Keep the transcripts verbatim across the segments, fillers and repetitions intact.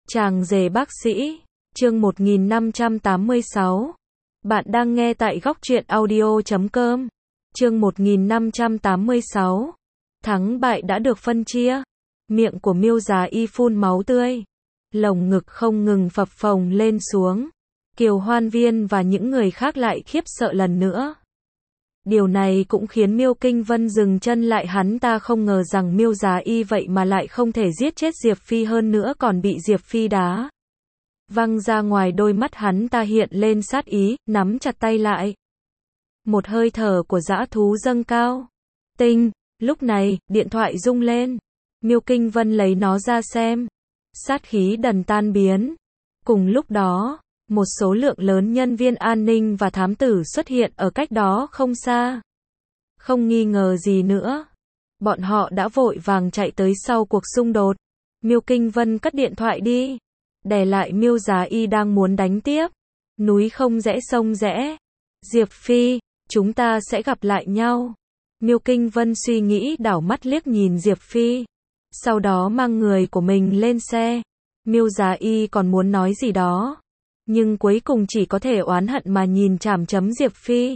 Chàng rể bác sĩ, chương một nghìn năm trăm tám mươi sáu. Bạn đang nghe tại góc truyện audio chấm com. Chương một nghìn năm trăm tám mươi sáu. Thắng bại đã được phân chia. Miệng của Miêu Giá Y phun máu tươi. Lồng ngực không ngừng phập phồng lên xuống. Kiều Hoan Viên và những người khác lại khiếp sợ lần nữa. Điều này cũng khiến Miêu Kinh Vân dừng chân lại, hắn ta không ngờ rằng Miêu Giá Y vậy mà lại không thể giết chết Diệp Phi, hơn nữa còn bị Diệp Phi đá văng ra ngoài. Đôi mắt hắn ta hiện lên sát ý, nắm chặt tay lại. Một hơi thở của dã thú dâng cao. Tinh, lúc này, điện thoại rung lên. Miêu Kinh Vân lấy nó ra xem. Sát khí dần tan biến. Cùng lúc đó, một số lượng lớn nhân viên an ninh và thám tử xuất hiện ở cách đó không xa. Không nghi ngờ gì nữa, bọn họ đã vội vàng chạy tới sau cuộc xung đột. Miêu Kinh Vân cất điện thoại đi, đè lại Miêu Giá Y đang muốn đánh tiếp. Núi không rẽ sông rẽ. Diệp Phi, chúng ta sẽ gặp lại nhau. Miêu Kinh Vân suy nghĩ, đảo mắt liếc nhìn Diệp Phi, sau đó mang người của mình lên xe. Miêu Giá Y còn muốn nói gì đó, nhưng cuối cùng chỉ có thể oán hận mà nhìn chằm chằm Diệp Phi,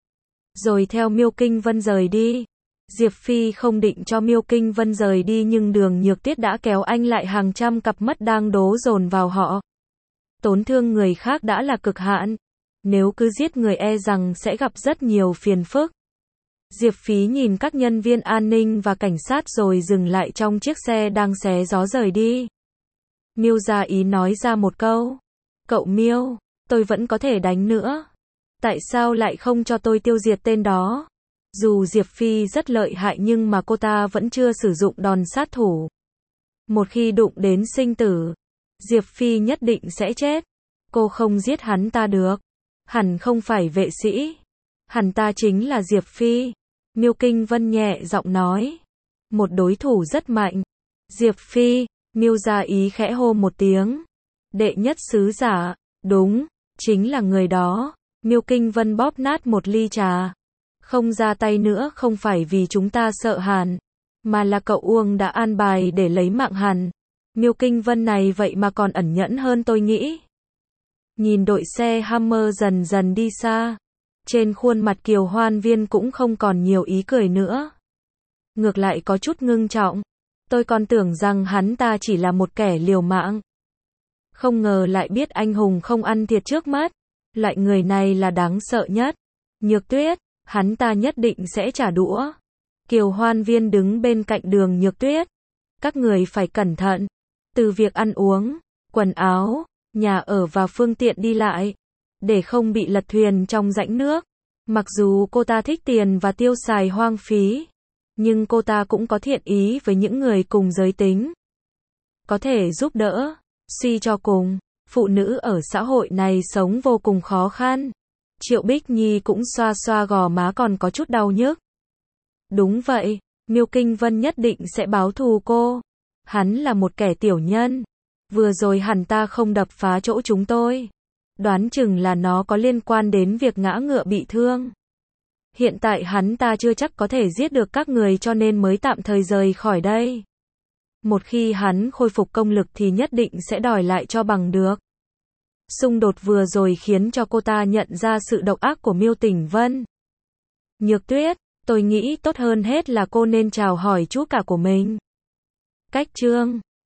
rồi theo Miêu Kinh Vân rời đi. Diệp Phi không định cho Miêu Kinh Vân rời đi, nhưng Đường Nhược Tiết đã kéo anh lại. Hàng trăm cặp mắt đang đố dồn vào họ. Tổn thương người khác đã là cực hạn, nếu cứ giết người e rằng sẽ gặp rất nhiều phiền phức. Diệp Phi nhìn các nhân viên an ninh và cảnh sát rồi dừng lại trong chiếc xe đang xé gió rời đi. Miêu Giá Y nói ra một câu. Cậu Miêu, tôi vẫn có thể đánh nữa. Tại sao lại không cho tôi tiêu diệt tên đó? Dù Diệp Phi rất lợi hại nhưng mà cô ta vẫn chưa sử dụng đòn sát thủ. Một khi đụng đến sinh tử, Diệp Phi nhất định sẽ chết. Cô không giết hắn ta được. Hẳn không phải vệ sĩ. Hắn ta chính là Diệp Phi. Miêu Kinh Vân nhẹ giọng nói. Một đối thủ rất mạnh. Diệp Phi, Miêu Giá Y khẽ hô một tiếng. Đệ nhất sứ giả, đúng, chính là người đó. Miêu Kinh Vân bóp nát một ly trà. Không ra tay nữa không phải vì chúng ta sợ hắn, mà là cậu Uông đã an bài để lấy mạng hắn. Miêu Kinh Vân này vậy mà còn ẩn nhẫn hơn tôi nghĩ. Nhìn đội xe Hammer dần dần đi xa, trên khuôn mặt Kiều Hoan Viên cũng không còn nhiều ý cười nữa. Ngược lại có chút ngưng trọng. Tôi còn tưởng rằng hắn ta chỉ là một kẻ liều mạng, không ngờ lại biết anh hùng không ăn thiệt trước mắt. Loại người này là đáng sợ nhất. Nhược Tuyết, hắn ta nhất định sẽ trả đũa. Kiều Hoan Viên đứng bên cạnh Đường Nhược Tuyết. Các người phải cẩn thận. Từ việc ăn uống, quần áo, nhà ở và phương tiện đi lại, để không bị lật thuyền trong rãnh nước. Mặc dù cô ta thích tiền và tiêu xài hoang phí, nhưng cô ta cũng có thiện ý với những người cùng giới tính, có thể giúp đỡ. Suy cho cùng, phụ nữ ở xã hội này sống vô cùng khó khăn. Triệu Bích Nhi cũng xoa xoa gò má còn có chút đau nhức. Đúng vậy, Miêu Kinh Vân nhất định sẽ báo thù cô. Hắn là một kẻ tiểu nhân. Vừa rồi hắn ta không đập phá chỗ chúng tôi, đoán chừng là nó có liên quan đến việc ngã ngựa bị thương. Hiện tại hắn ta chưa chắc có thể giết được các người, cho nên mới tạm thời rời khỏi đây. Một khi hắn khôi phục công lực thì nhất định sẽ đòi lại cho bằng được. Xung đột vừa rồi khiến cho cô ta nhận ra sự độc ác của Miêu Tỉnh Vân. Nhược Tuyết, tôi nghĩ tốt hơn hết là cô nên chào hỏi chú cả của mình. Cách chương